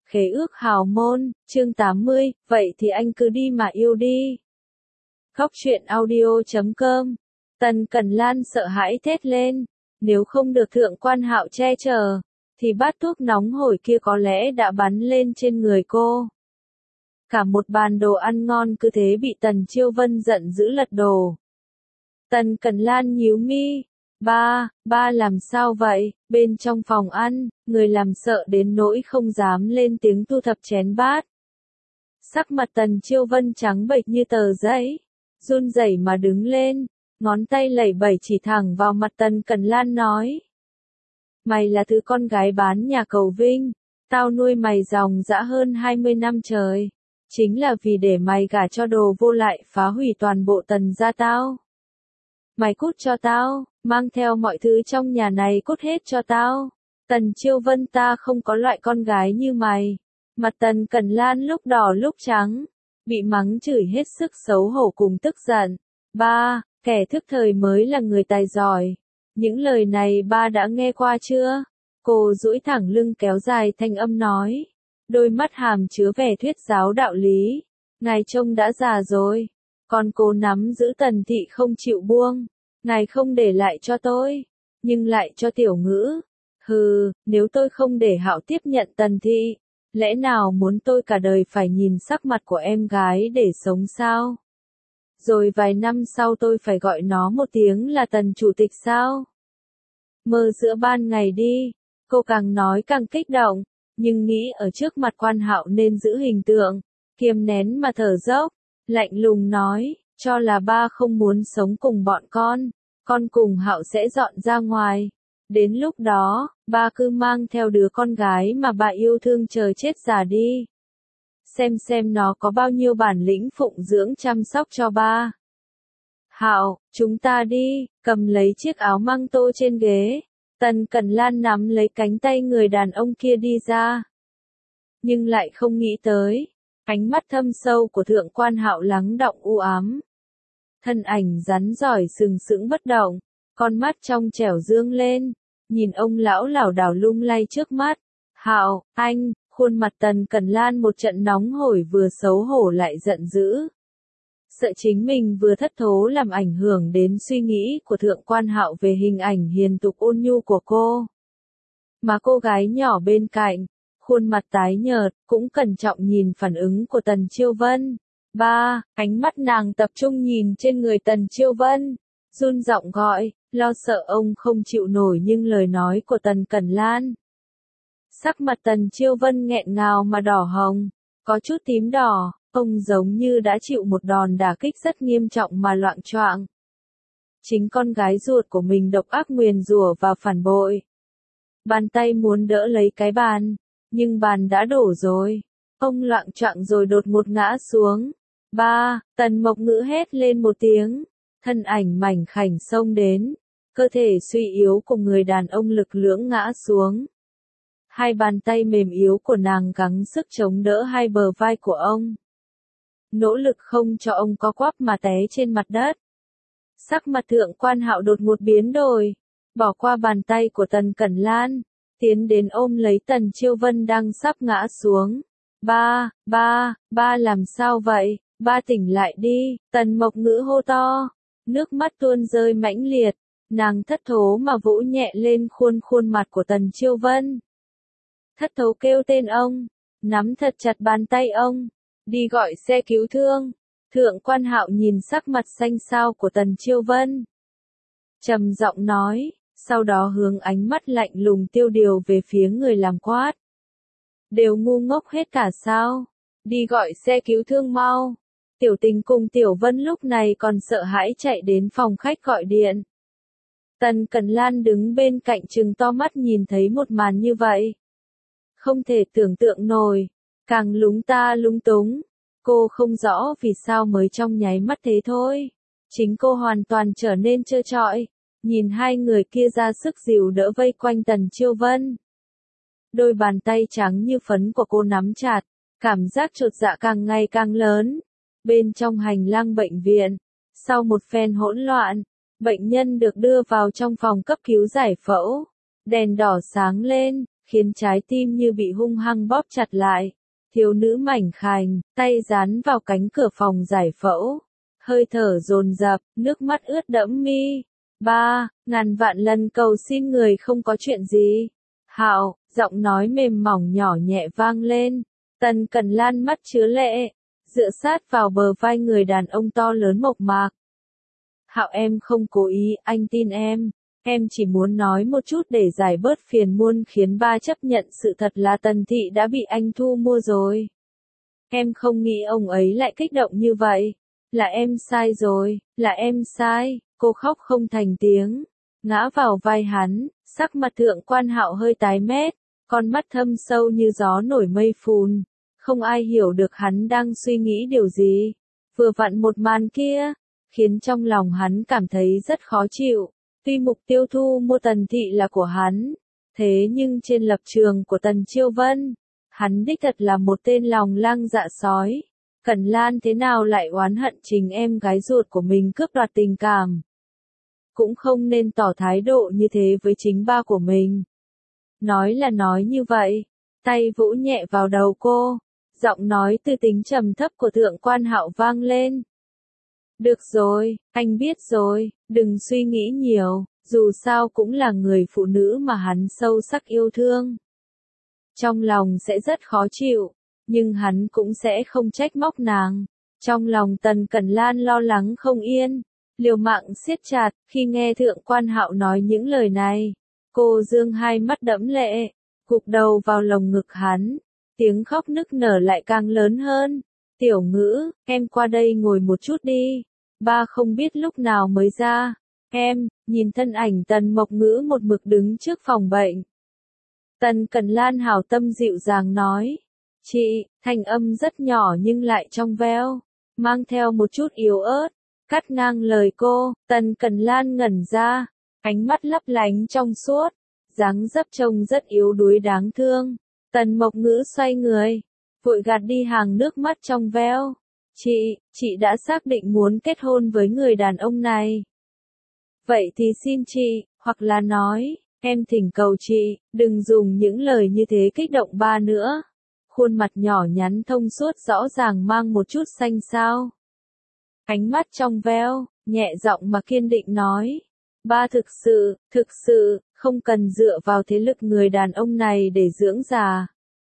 Khế ước hào môn, chương 80, vậy thì anh cứ đi mà yêu đi. Khóc chuyện audio.com. Tần Cẩn Lan sợ hãi thét lên, nếu không được Thượng Quan Hạo che chở, thì bát thuốc nóng hổi kia có lẽ đã bắn lên trên người cô. Cả một bàn đồ ăn ngon cứ thế bị Tần Chiêu Vân giận dữ lật đổ. Tần Cẩn Lan nhíu mi. Ba làm sao vậy? Bên trong phòng ăn, người làm sợ đến nỗi không dám lên tiếng thu thập chén bát. Sắc mặt Tần Chiêu Vân trắng bệch như tờ giấy, run rẩy mà đứng lên, ngón tay lẩy bẩy chỉ thẳng vào mặt Tần Cẩn Lan nói. Mày là thứ con gái bán nhà cầu vinh, tao nuôi mày dòng dã hơn 20 năm trời, chính là vì để mày gả cho đồ vô lại phá hủy toàn bộ Tần gia tao. Mày cút cho tao, mang theo mọi thứ trong nhà này cút hết cho tao. Tần Chiêu Vân, ta không có loại con gái như mày. Mặt Tần Cẩn Lan lúc đỏ lúc trắng, bị mắng chửi hết sức xấu hổ cùng tức giận. Ba, kẻ thức thời mới là người tài giỏi. Những lời này ba đã nghe qua chưa? Cô duỗi thẳng lưng kéo dài thanh âm nói. Đôi mắt hàm chứa vẻ thuyết giáo đạo lý. Ngài trông đã già rồi. Còn cô nắm giữ Tần thị không chịu buông. Ngài không để lại cho tôi, nhưng lại cho Tiểu Ngữ. Hừ, nếu tôi không để Hạo tiếp nhận Tần thị, lẽ nào muốn tôi cả đời phải nhìn sắc mặt của em gái để sống sao? Rồi vài năm sau tôi phải gọi nó một tiếng là Tần chủ tịch sao? Mơ giữa ban ngày đi, cô càng nói càng kích động, nhưng nghĩ ở trước mặt Quan Hạo nên giữ hình tượng, kiềm nén mà thở dốc, lạnh lùng nói, cho là ba không muốn sống cùng bọn con cùng Hạo sẽ dọn ra ngoài. Đến lúc đó, ba cứ mang theo đứa con gái mà ba yêu thương chờ chết già đi. Xem nó có bao nhiêu bản lĩnh phụng dưỡng chăm sóc cho ba. Hạo, chúng ta đi, cầm lấy chiếc áo măng tô trên ghế. Tần Cẩn Lan nắm lấy cánh tay người đàn ông kia đi ra. Nhưng lại không nghĩ tới, ánh mắt thâm sâu của Thượng Quan Hạo lắng đọng u ám. Thân ảnh rắn giỏi sừng sững bất động, con mắt trong trẻo dương lên, nhìn ông lão lảo đảo lung lay trước mắt. Hạo, anh, khuôn mặt Tần Cẩn Lan một trận nóng hổi, vừa xấu hổ lại giận dữ. Sợ chính mình vừa thất thố làm ảnh hưởng đến suy nghĩ của Thượng Quan Hạo về hình ảnh hiền tục ôn nhu của cô. Mà cô gái nhỏ bên cạnh, khuôn mặt tái nhợt, cũng cẩn trọng nhìn phản ứng của Tần Chiêu Vân. Ba, ánh mắt nàng tập trung nhìn trên người Tần Chiêu Vân, run giọng gọi, lo sợ ông không chịu nổi nhưng lời nói của Tần Cẩn Lan. Sắc mặt Tần Chiêu Vân nghẹn ngào mà đỏ hồng, có chút tím đỏ, ông giống như đã chịu một đòn đả kích rất nghiêm trọng mà loạng choạng. Chính con gái ruột của mình độc ác nguyền rủa và phản bội. Bàn tay muốn đỡ lấy cái bàn, nhưng bàn đã đổ rồi. Ông loạng choạng rồi đột ngột ngã xuống. Ba, Tần Mộc Ngữ hét lên một tiếng, thân ảnh mảnh khảnh xông đến, cơ thể suy yếu của người đàn ông lực lưỡng ngã xuống. Hai bàn tay mềm yếu của nàng gắng sức chống đỡ hai bờ vai của ông. Nỗ lực không cho ông co quắp mà té trên mặt đất. Sắc mặt Thượng Quan Hạo đột ngột biến đổi, bỏ qua bàn tay của Tần Cẩn Lan, tiến đến ôm lấy Tần Chiêu Vân đang sắp ngã xuống. Ba làm sao vậy? Ba tỉnh lại đi, Tần Mộc Ngữ hô to, nước mắt tuôn rơi mãnh liệt, nàng thất thố mà vỗ nhẹ lên khuôn mặt của Tần Chiêu Vân. Thất thố kêu tên ông, nắm thật chặt bàn tay ông, đi gọi xe cứu thương. Thượng Quan Hạo nhìn sắc mặt xanh xao của Tần Chiêu Vân, trầm giọng nói, sau đó hướng ánh mắt lạnh lùng tiêu điều về phía người làm quát. Đều ngu ngốc hết cả sao? Đi gọi xe cứu thương mau. Tiểu Tình cùng Tiểu Vân lúc này còn sợ hãi chạy đến phòng khách gọi điện. Tần Cẩn Lan đứng bên cạnh trừng to mắt nhìn thấy một màn như vậy. Không thể tưởng tượng nổi, càng lúng ta lúng túng. Cô không rõ vì sao mới trong nháy mắt thế thôi. Chính cô hoàn toàn trở nên trơ trọi, nhìn hai người kia ra sức dìu đỡ vây quanh Tần Chiêu Vân. Đôi bàn tay trắng như phấn của cô nắm chặt, cảm giác chột dạ càng ngày càng lớn. Bên trong hành lang bệnh viện, sau một phen hỗn loạn, bệnh nhân được đưa vào trong phòng cấp cứu giải phẫu. Đèn đỏ sáng lên, khiến trái tim như bị hung hăng bóp chặt lại. Thiếu nữ mảnh khảnh, tay dán vào cánh cửa phòng giải phẫu. Hơi thở dồn dập, nước mắt ướt đẫm mi. Ba, ngàn vạn lần cầu xin người không có chuyện gì. Hạo, giọng nói mềm mỏng nhỏ nhẹ vang lên. Tần Cẩn Lan mắt chứa lệ, dựa sát vào bờ vai người đàn ông to lớn mộc mạc. Hạo, em không cố ý, anh tin em. Em chỉ muốn nói một chút để giải bớt phiền muôn khiến ba chấp nhận sự thật là Tần Thị đã bị anh thu mua rồi. Em không nghĩ ông ấy lại kích động như vậy. Là em sai rồi, là em sai. Cô khóc không thành tiếng, ngã vào vai hắn, sắc mặt Thượng Quan Hạo hơi tái mét, con mắt thâm sâu như gió nổi mây phùn. Không ai hiểu được hắn đang suy nghĩ điều gì. Vừa vặn một màn kia, khiến trong lòng hắn cảm thấy rất khó chịu. Tuy mục tiêu thu mua Tần Thị là của hắn, thế nhưng trên lập trường của Tần Chiêu Vân, hắn đích thật là một tên lòng lang dạ sói. Cẩn Lan thế nào lại oán hận chính em gái ruột của mình cướp đoạt tình cảm. Cũng không nên tỏ thái độ như thế với chính ba của mình. Nói là nói như vậy, tay vỗ nhẹ vào đầu cô, giọng nói tư tính trầm thấp của Thượng Quan Hạo vang lên. Được rồi, anh biết rồi, đừng suy nghĩ nhiều, dù sao cũng là người phụ nữ mà hắn sâu sắc yêu thương. Trong lòng sẽ rất khó chịu, nhưng hắn cũng sẽ không trách móc nàng. Trong lòng Tần Cẩn Lan lo lắng không yên, liều mạng siết chặt, khi nghe Thượng Quan Hạo nói những lời này. Cô dương hai mắt đẫm lệ, gục đầu vào lồng ngực hắn, tiếng khóc nức nở lại càng lớn hơn. Tiểu Ngữ, em qua đây ngồi một chút đi, ba không biết lúc nào mới ra. Em, nhìn thân ảnh Tần Mộc Ngữ một mực đứng trước phòng bệnh. Tần Cẩn Lan hảo tâm dịu dàng nói. Chị, thanh âm rất nhỏ nhưng lại trong veo, mang theo một chút yếu ớt. Cắt ngang lời cô, Tần Cẩn Lan ngẩn ra, ánh mắt lấp lánh trong suốt, dáng dấp trông rất yếu đuối đáng thương. Tần Mộc Ngữ xoay người, vội gạt đi hàng nước mắt trong veo. Chị đã xác định muốn kết hôn với người đàn ông này. Vậy thì xin chị, hoặc là nói, em thỉnh cầu chị, đừng dùng những lời như thế kích động ba nữa. Khuôn mặt nhỏ nhắn thông suốt rõ ràng mang một chút xanh xao. Ánh mắt trong veo, nhẹ giọng mà kiên định nói. Ba thực sự, không cần dựa vào thế lực người đàn ông này để dưỡng già.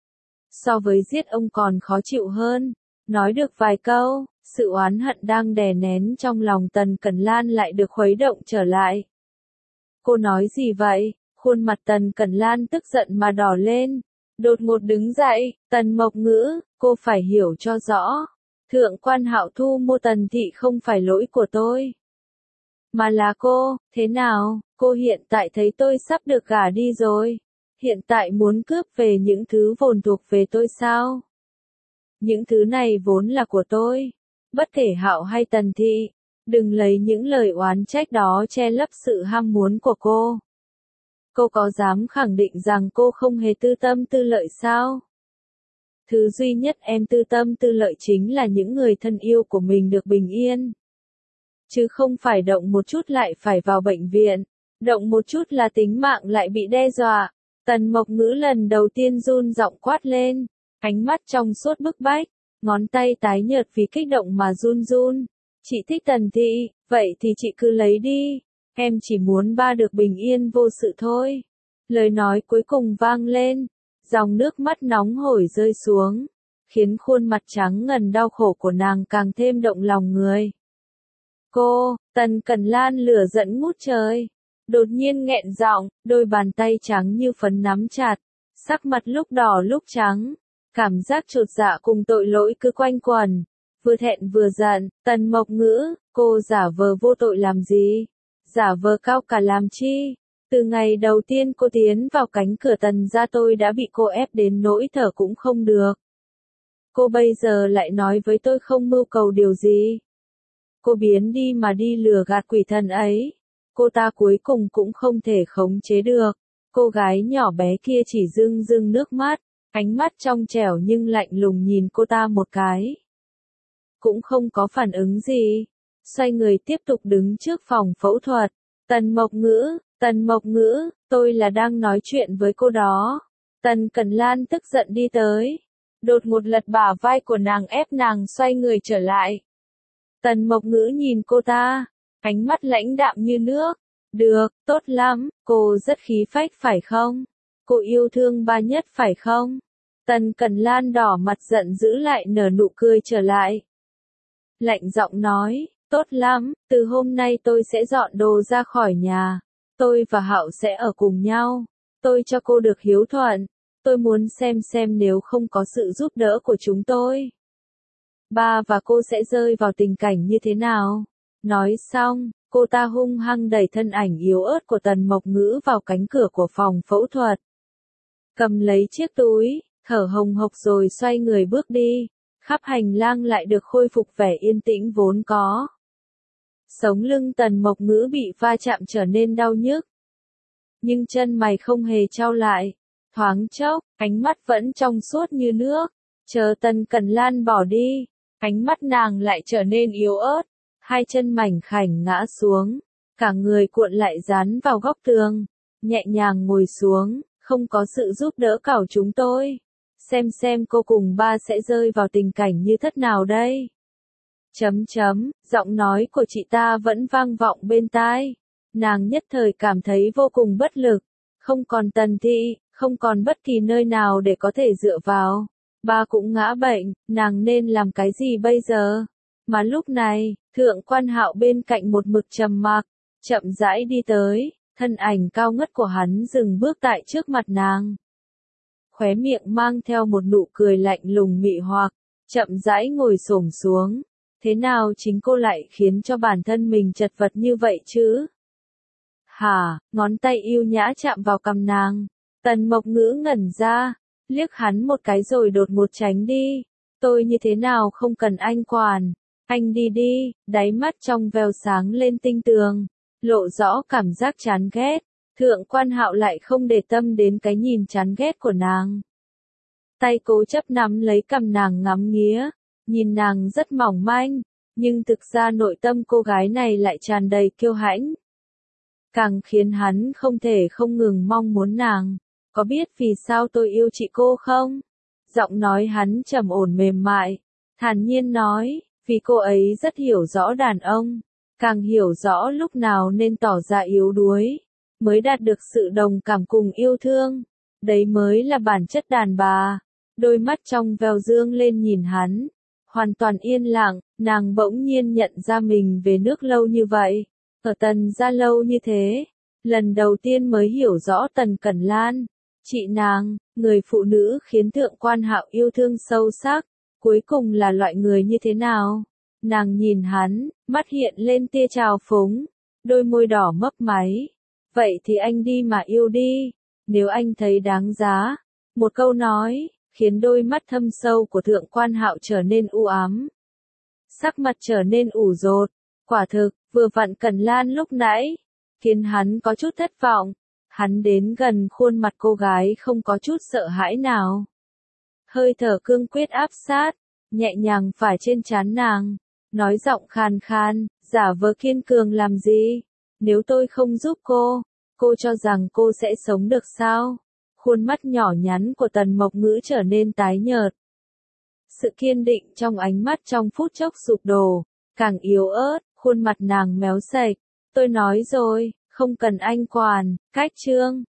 So với giết ông còn khó chịu hơn. Nói được vài câu, sự oán hận đang đè nén trong lòng Tần Cẩn Lan lại được khuấy động trở lại. Cô nói gì vậy? Khuôn mặt Tần Cẩn Lan tức giận mà đỏ lên. Đột ngột đứng dậy, Tần Mộc Ngữ, cô phải hiểu cho rõ. Thượng Quan Hạo thu mua Tần Thị không phải lỗi của tôi. Mà là cô, thế nào, cô hiện tại thấy tôi sắp được gả đi rồi. Hiện tại muốn cướp về những thứ vốn thuộc về tôi sao? Những thứ này vốn là của tôi. Bất kể Hạo hay Tần Thị, đừng lấy những lời oán trách đó che lấp sự ham muốn của cô. Cô có dám khẳng định rằng cô không hề tư tâm tư lợi sao? Thứ duy nhất em tư tâm tư lợi chính là những người thân yêu của mình được bình yên. Chứ không phải động một chút lại phải vào bệnh viện, động một chút là tính mạng lại bị đe dọa. Tần Mộc Ngữ lần đầu tiên run giọng quát lên, ánh mắt trong suốt bức bách, ngón tay tái nhợt vì kích động mà run run. Chị thích Tần Thị, vậy thì chị cứ lấy đi. Em chỉ muốn ba được bình yên vô sự thôi. Lời nói cuối cùng vang lên, dòng nước mắt nóng hổi rơi xuống, khiến khuôn mặt trắng ngần đau khổ của nàng càng thêm động lòng người. Cô, Tần Cẩn Lan lửa giận ngút trời, đột nhiên nghẹn giọng, đôi bàn tay trắng như phấn nắm chặt, sắc mặt lúc đỏ lúc trắng, cảm giác chột dạ cùng tội lỗi cứ quanh quẩn, vừa thẹn vừa giận. Tần Mộc Ngữ, cô giả vờ vô tội làm gì? Giả vờ cao cả làm chi? Từ ngày đầu tiên cô tiến vào cánh cửa Tần gia tôi đã bị cô ép đến nỗi thở cũng không được. Cô bây giờ lại nói với tôi không mưu cầu điều gì. Cô biến đi mà đi lừa gạt quỷ thần ấy. Cô ta cuối cùng cũng không thể khống chế được. Cô gái nhỏ bé kia chỉ rưng rưng nước mắt, ánh mắt trong trẻo nhưng lạnh lùng nhìn cô ta một cái. Cũng không có phản ứng gì. Xoay người tiếp tục đứng trước phòng phẫu thuật. Tần Mộc Ngữ, tôi là đang nói chuyện với cô đó. Tần Cẩn Lan tức giận đi tới, đột ngột lật bả vai của nàng ép nàng xoay người trở lại. Tần Mộc Ngữ nhìn cô ta, ánh mắt lãnh đạm như nước. Được, tốt lắm, cô rất khí phách phải không? Cô yêu thương ba nhất phải không? Tần Cẩn Lan đỏ mặt giận dữ lại nở nụ cười trở lại. Lạnh giọng nói, tốt lắm, từ hôm nay tôi sẽ dọn đồ ra khỏi nhà. Tôi và Hạo sẽ ở cùng nhau. Tôi cho cô được hiếu thuận. Tôi muốn xem nếu không có sự giúp đỡ của chúng tôi, ba và cô sẽ rơi vào tình cảnh như thế nào. Nói xong, cô ta hung hăng đẩy thân ảnh yếu ớt của Tần Mộc Ngữ vào cánh cửa của phòng phẫu thuật. Cầm lấy chiếc túi, thở hồng hộc rồi xoay người bước đi. Khắp hành lang lại được khôi phục vẻ yên tĩnh vốn có. Sống lưng Tần Mộc Ngữ bị va chạm trở nên đau nhức. Nhưng chân mày không hề chau lại. Thoáng chốc, ánh mắt vẫn trong suốt như nước. Chờ Tần Cẩn Lan bỏ đi, ánh mắt nàng lại trở nên yếu ớt. Hai chân mảnh khảnh ngã xuống, cả người cuộn lại dán vào góc tường, nhẹ nhàng ngồi xuống, không có sự giúp đỡ của chúng tôi. Xem cô cùng ba sẽ rơi vào tình cảnh như thế nào đây? Giọng nói của chị ta vẫn vang vọng bên tai. Nàng nhất thời cảm thấy vô cùng bất lực, không còn Tần thị, không còn bất kỳ nơi nào để có thể dựa vào. Ba cũng ngã bệnh, nàng nên làm cái gì bây giờ? Mà lúc này, Thượng Quan Hạo bên cạnh một mực trầm mặc, chậm rãi đi tới, thân ảnh cao ngất của hắn dừng bước tại trước mặt nàng. Khóe miệng mang theo một nụ cười lạnh lùng mị hoặc, chậm rãi ngồi xổm xuống. Thế nào chính cô lại khiến cho bản thân mình chật vật như vậy chứ? Hả, ngón tay yêu nhã chạm vào cằm nàng. Tần Mộc Ngữ ngẩn ra, liếc hắn một cái rồi đột ngột tránh đi. Tôi như thế nào không cần anh quản. Anh đi đi, đáy mắt trong veo sáng lên tinh tường, lộ rõ cảm giác chán ghét. Thượng Quan Hạo lại không để tâm đến cái nhìn chán ghét của nàng. Tay cố chấp nắm lấy cằm nàng ngắm nghía, nhìn nàng rất mỏng manh, nhưng thực ra nội tâm cô gái này lại tràn đầy kiêu hãnh. Càng khiến hắn không thể không ngừng mong muốn nàng. Có biết vì sao tôi yêu chị cô không? Giọng nói hắn trầm ổn mềm mại, thản nhiên nói, vì cô ấy rất hiểu rõ đàn ông, càng hiểu rõ lúc nào nên tỏ ra yếu đuối, mới đạt được sự đồng cảm cùng yêu thương. Đấy mới là bản chất đàn bà. Đôi mắt trong veo dương lên nhìn hắn, hoàn toàn yên lặng, nàng bỗng nhiên nhận ra mình về nước lâu như vậy, ở Tần gia lâu như thế, lần đầu tiên mới hiểu rõ Tần Cẩn Lan, chị nàng, người phụ nữ khiến Thượng Quan Hạo yêu thương sâu sắc, cuối cùng là loại người như thế nào. Nàng nhìn hắn, mắt hiện lên tia trào phúng, đôi môi đỏ mấp máy. Vậy thì anh đi mà yêu đi, nếu anh thấy đáng giá. Một câu nói, khiến đôi mắt thâm sâu của Thượng Quan Hạo trở nên u ám. Sắc mặt trở nên ủ rột, quả thực, vừa vặn Cẩn Lan lúc nãy, khiến hắn có chút thất vọng. Hắn đến gần khuôn mặt cô gái không có chút sợ hãi nào. Hơi thở cương quyết áp sát, nhẹ nhàng phải trên trán nàng, nói giọng khàn khàn, giả vờ kiên cường làm gì? Nếu tôi không giúp cô cho rằng cô sẽ sống được sao? Khuôn mắt nhỏ nhắn của Tần Mộc Ngữ trở nên tái nhợt. Sự kiên định trong ánh mắt trong phút chốc sụp đổ, càng yếu ớt, khuôn mặt nàng méo sạch. Tôi nói rồi, không cần anh quản, cách chương.